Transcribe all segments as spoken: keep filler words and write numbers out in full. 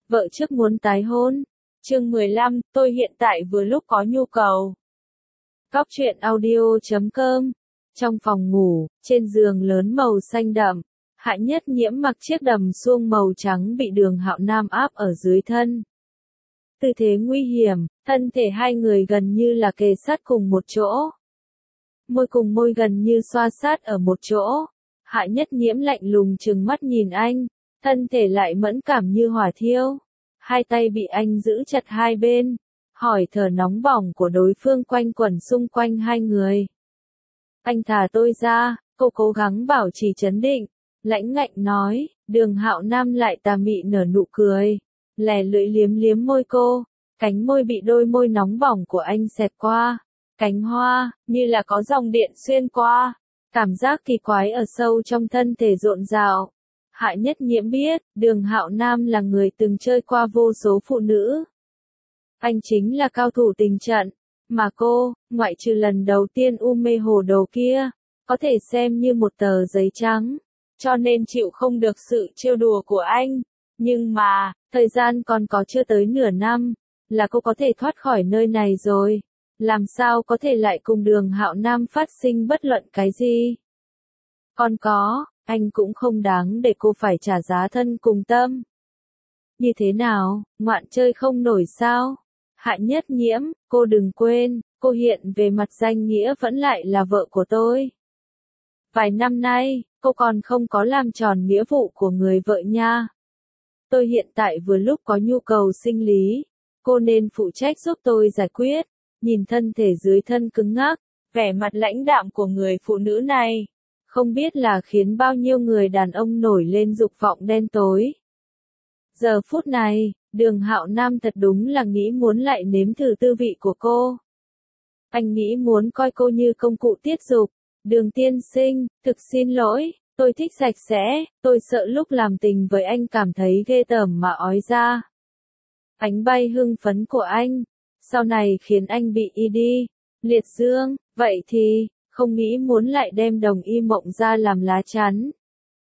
vợ trước muốn tái hôn. Chương mười lăm, tôi hiện tại vừa lúc có nhu cầu. Cóc truyện audio chấm com. Trong phòng ngủ, trên giường lớn màu xanh đậm, Hạ Nhất Nhiễm mặc chiếc đầm suông màu trắng bị Đường Hạo Nam áp ở dưới thân. Tư thế nguy hiểm, thân thể hai người gần như là kề sát cùng một chỗ. Môi cùng môi gần như xoa sát ở một chỗ. Hạ Nhất Nhiễm lạnh lùng trừng mắt nhìn anh, thân thể lại mẫn cảm như hỏa thiêu. Hai tay bị anh giữ chặt hai bên, hỏi thở nóng bỏng của đối phương quanh quẩn xung quanh hai người. Anh thả tôi ra, cô cố gắng bảo trì trấn định, lãnh ngạnh nói. Đường Hạo Nam lại tà mị nở nụ cười, lè lưỡi liếm liếm môi cô, cánh môi bị đôi môi nóng bỏng của anh xẹt qua, cánh hoa, như là có dòng điện xuyên qua, cảm giác kỳ quái ở sâu trong thân thể rộn rào. Hạ Nhất Nhiễm biết, Đường Hạo Nam là người từng chơi qua vô số phụ nữ. Anh chính là cao thủ tình trận, mà cô, ngoại trừ lần đầu tiên u mê hồ đồ kia, có thể xem như một tờ giấy trắng, cho nên chịu không được sự trêu đùa của anh. Nhưng mà, thời gian còn có chưa tới nửa năm, là cô có thể thoát khỏi nơi này rồi. Làm sao có thể lại cùng Đường Hạo Nam phát sinh bất luận cái gì? Còn có, anh cũng không đáng để cô phải trả giá thân cùng tâm. Như thế nào, ngoạn chơi không nổi sao? Hạ Nhất Nhiễm, cô đừng quên, cô hiện về mặt danh nghĩa vẫn lại là vợ của tôi. Vài năm nay, cô còn không có làm tròn nghĩa vụ của người vợ nha. Tôi hiện tại vừa lúc có nhu cầu sinh lý, cô nên phụ trách giúp tôi giải quyết. Nhìn thân thể dưới thân cứng ngắc, vẻ mặt lãnh đạm của người phụ nữ này, không biết là khiến bao nhiêu người đàn ông nổi lên dục vọng đen tối. Giờ phút này, Đường Hạo Nam thật đúng là nghĩ muốn lại nếm thử tư vị của cô. Anh nghĩ muốn coi cô như công cụ tiết dục. Đường tiên sinh, thực xin lỗi, tôi thích sạch sẽ, tôi sợ lúc làm tình với anh cảm thấy ghê tởm mà ói ra. Ánh bay hưng phấn của anh, sau này khiến anh bị y đi, liệt dương, vậy thì, không nghĩ muốn lại đem Đồng Y Mộng ra làm lá chắn.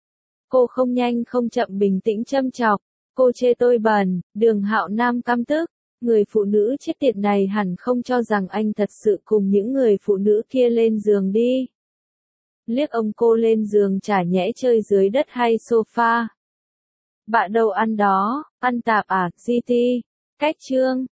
Cô không nhanh không chậm bình tĩnh châm chọc, cô chê tôi bẩn. Đường Hạo Nam căm tức, người phụ nữ chết tiệt này hẳn không cho rằng anh thật sự cùng những người phụ nữ kia lên giường đi. Liếc ông cô lên giường chả nhẽ chơi dưới đất hay sofa. Bạ đâu ăn đó, ăn tạp à, giê tê, cách chương.